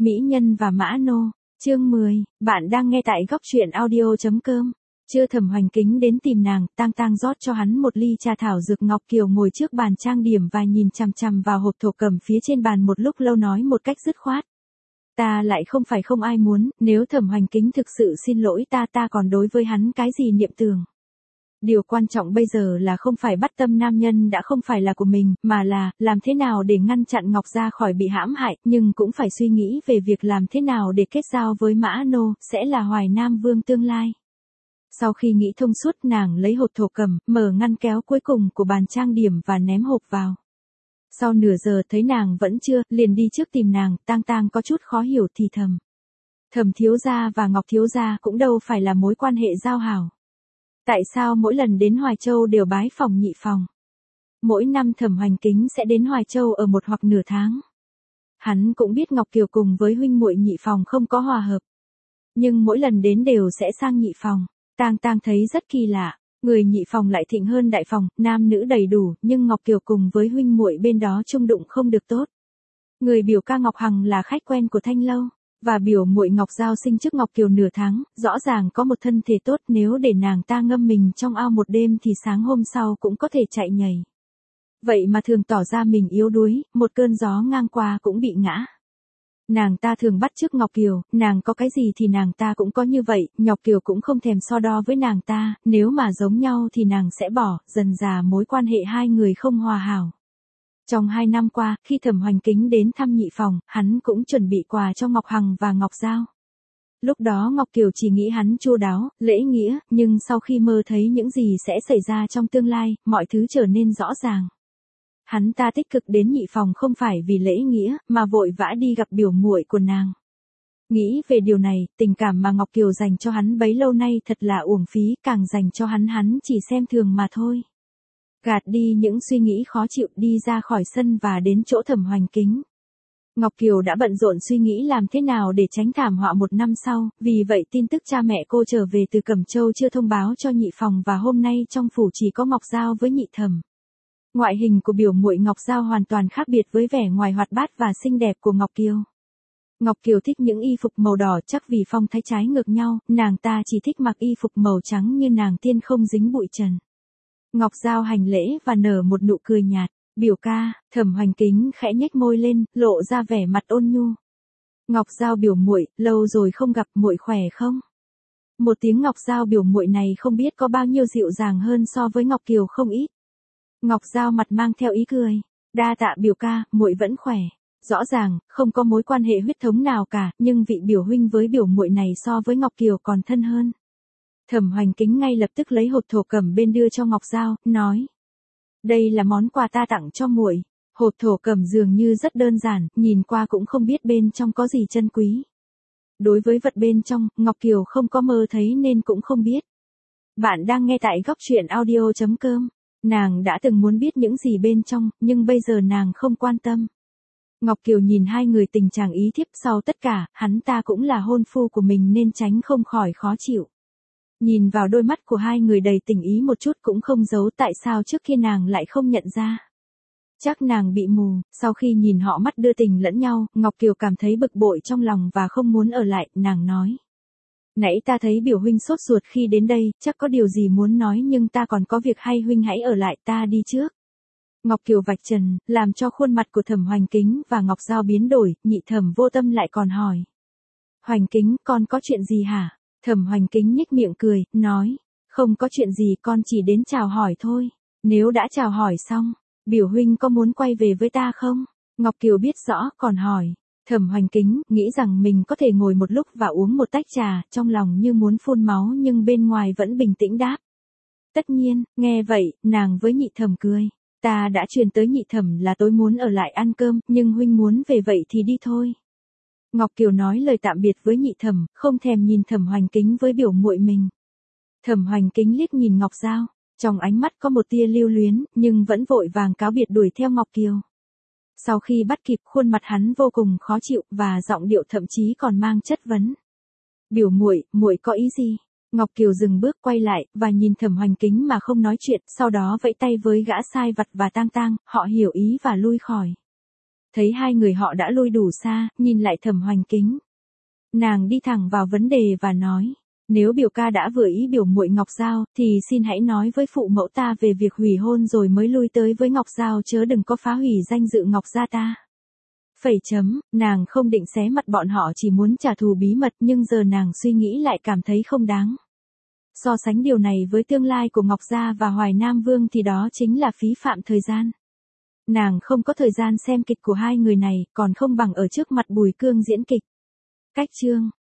Mỹ nhân và Mã Nô, chương 10, bạn đang nghe tại góc truyện audio.com. Trưa Thẩm Hoành Kính đến tìm nàng, Tang Tang rót cho hắn một ly trà thảo dược. Ngọc Kiều ngồi trước bàn trang điểm và nhìn chằm chằm vào hộp thổ cẩm phía trên bàn một lúc lâu, nói một cách dứt khoát. Ta lại không phải không ai muốn, nếu Thẩm Hoành Kính thực sự xin lỗi ta còn đối với hắn cái gì niệm tưởng. Điều quan trọng bây giờ là không phải bắt tâm nam nhân đã không phải là của mình, mà là, làm thế nào để ngăn chặn Ngọc Gia khỏi bị hãm hại, nhưng cũng phải suy nghĩ về việc làm thế nào để kết giao với Mã Nô, sẽ là Hoài Nam Vương tương lai. Sau khi nghĩ thông suốt, nàng lấy hộp thổ cẩm, mở ngăn kéo cuối cùng của bàn trang điểm và ném hộp vào. Sau nửa giờ thấy nàng vẫn chưa, liền đi trước tìm nàng. Tang Tang có chút khó hiểu thì thầm. Thẩm thiếu gia và Ngọc thiếu gia cũng đâu phải là mối quan hệ giao hảo. Tại sao mỗi lần đến Hoài Châu đều bái phòng nhị phòng? Mỗi năm Thẩm Hoành Kính sẽ đến Hoài Châu ở một hoặc nửa tháng. Hắn cũng biết Ngọc Kiều cùng với huynh muội nhị phòng không có hòa hợp. Nhưng mỗi lần đến đều sẽ sang nhị phòng. Tang Tang thấy rất kỳ lạ. Người nhị phòng lại thịnh hơn đại phòng, nam nữ đầy đủ, nhưng Ngọc Kiều cùng với huynh muội bên đó chung đụng không được tốt. Người biểu ca Ngọc Hằng là khách quen của Thanh Lâu, và biểu muội Ngọc Giao sinh trước Ngọc Kiều nửa tháng, rõ ràng có một thân thể tốt, nếu để nàng ta ngâm mình trong ao một đêm thì sáng hôm sau cũng có thể chạy nhảy. Vậy mà thường tỏ ra mình yếu đuối, một cơn gió ngang qua cũng bị ngã. Nàng ta thường bắt chước Ngọc Kiều, nàng có cái gì thì nàng ta cũng có như vậy, Ngọc Kiều cũng không thèm so đo với nàng ta, nếu mà giống nhau thì nàng sẽ bỏ, dần dà mối quan hệ hai người không hòa hảo. Trong 2 năm qua, khi Thẩm Hoành Kính đến thăm nhị phòng, hắn cũng chuẩn bị quà cho Ngọc Hằng và Ngọc Giao. Lúc đó Ngọc Kiều chỉ nghĩ hắn chu đáo, lễ nghĩa, nhưng sau khi mơ thấy những gì sẽ xảy ra trong tương lai, mọi thứ trở nên rõ ràng. Hắn ta tích cực đến nhị phòng không phải vì lễ nghĩa, mà vội vã đi gặp biểu muội của nàng. Nghĩ về điều này, tình cảm mà Ngọc Kiều dành cho hắn bấy lâu nay thật là uổng phí, càng dành cho hắn chỉ xem thường mà thôi. Gạt đi những suy nghĩ khó chịu, đi ra khỏi sân và đến chỗ Thẩm Hoành Kính. Ngọc Kiều đã bận rộn suy nghĩ làm thế nào để tránh thảm họa một năm sau, vì vậy tin tức cha mẹ cô trở về từ Cẩm Châu chưa thông báo cho nhị phòng, và hôm nay trong phủ chỉ có Ngọc Giao với nhị thẩm. Ngoại hình của biểu muội Ngọc Giao hoàn toàn khác biệt với vẻ ngoài hoạt bát và xinh đẹp của Ngọc Kiều. Ngọc Kiều thích những y phục màu đỏ, chắc vì phong thái trái ngược nhau, nàng ta chỉ thích mặc y phục màu trắng như nàng tiên không dính bụi trần. Ngọc Giao hành lễ và nở một nụ cười nhạt. Biểu ca. Thẩm Hoành Kính khẽ nhếch môi lên, lộ ra vẻ mặt ôn nhu. Ngọc Giao biểu muội, lâu rồi không gặp, muội khỏe không? Một tiếng Ngọc Giao biểu muội này không biết có bao nhiêu dịu dàng hơn so với Ngọc Kiều không ít. Ngọc Giao mặt mang theo ý cười. Đa tạ biểu ca, muội vẫn khỏe. Rõ ràng, không có mối quan hệ huyết thống nào cả, nhưng vị biểu huynh với biểu muội này so với Ngọc Kiều còn thân hơn. Thẩm Hoành Kính ngay lập tức lấy hộp thổ cẩm bên đưa cho Ngọc Giao, nói. Đây là món quà ta tặng cho muội. Hộp thổ cẩm dường như rất đơn giản, nhìn qua cũng không biết bên trong có gì chân quý. Đối với vật bên trong, Ngọc Kiều không có mơ thấy nên cũng không biết. Bạn đang nghe tại góc truyện audio.com. Nàng đã từng muốn biết những gì bên trong, nhưng bây giờ nàng không quan tâm. Ngọc Kiều nhìn hai người tình trạng ý thiếp, sau tất cả, hắn ta cũng là hôn phu của mình nên tránh không khỏi khó chịu. Nhìn vào đôi mắt của hai người đầy tình ý một chút cũng không giấu tại sao trước kia nàng lại không nhận ra. Chắc nàng bị mù, sau khi nhìn họ mắt đưa tình lẫn nhau, Ngọc Kiều cảm thấy bực bội trong lòng và không muốn ở lại, nàng nói. Nãy ta thấy biểu huynh sốt ruột khi đến đây, chắc có điều gì muốn nói nhưng ta còn có việc hay, huynh hãy ở lại, ta đi trước. Ngọc Kiều vạch trần, làm cho khuôn mặt của Thẩm Hoành Kính và Ngọc Giao biến đổi, nhị thẩm vô tâm lại còn hỏi. Hoành Kính, con có chuyện gì hả? Thẩm Hoành Kính nhếch miệng cười, nói. Không có chuyện gì, con chỉ đến chào hỏi thôi. Nếu đã chào hỏi xong, biểu huynh có muốn quay về với ta không? Ngọc Kiều biết rõ, còn hỏi. Thẩm Hoành Kính nghĩ rằng mình có thể ngồi một lúc và uống một tách trà, trong lòng như muốn phun máu nhưng bên ngoài vẫn bình tĩnh đáp. Tất nhiên. Nghe vậy, nàng với nhị thẩm cười. Ta đã truyền tới nhị thẩm là tối muốn ở lại ăn cơm, nhưng huynh muốn về vậy thì đi thôi. Ngọc Kiều nói lời tạm biệt với nhị thẩm, không thèm nhìn Thẩm Hoành Kính với biểu muội mình. Thẩm Hoành Kính liếc nhìn Ngọc Giao, trong ánh mắt có một tia lưu luyến, nhưng vẫn vội vàng cáo biệt đuổi theo Ngọc Kiều. Sau khi bắt kịp, khuôn mặt hắn vô cùng khó chịu và giọng điệu thậm chí còn mang chất vấn. Biểu muội, muội có ý gì? Ngọc Kiều dừng bước quay lại và nhìn Thẩm Hoành Kính mà không nói chuyện, sau đó vẫy tay với gã sai vặt và Tang Tang, họ hiểu ý và lui khỏi. Thấy hai người họ đã lui đủ xa, nhìn lại Thẩm Hoành Kính. Nàng đi thẳng vào vấn đề và nói, nếu biểu ca đã vừa ý biểu muội Ngọc Giao, thì xin hãy nói với phụ mẫu ta về việc hủy hôn rồi mới lui tới với Ngọc Giao, chớ đừng có phá hủy danh dự Ngọc gia ta. Nàng không định xé mặt bọn họ, chỉ muốn trả thù bí mật, nhưng giờ nàng suy nghĩ lại cảm thấy không đáng. So sánh điều này với tương lai của Ngọc gia và Hoài Nam Vương thì đó chính là phí phạm thời gian. Nàng không có thời gian xem kịch của hai người này, còn không bằng ở trước mặt Bùi Cương diễn kịch. Cách chương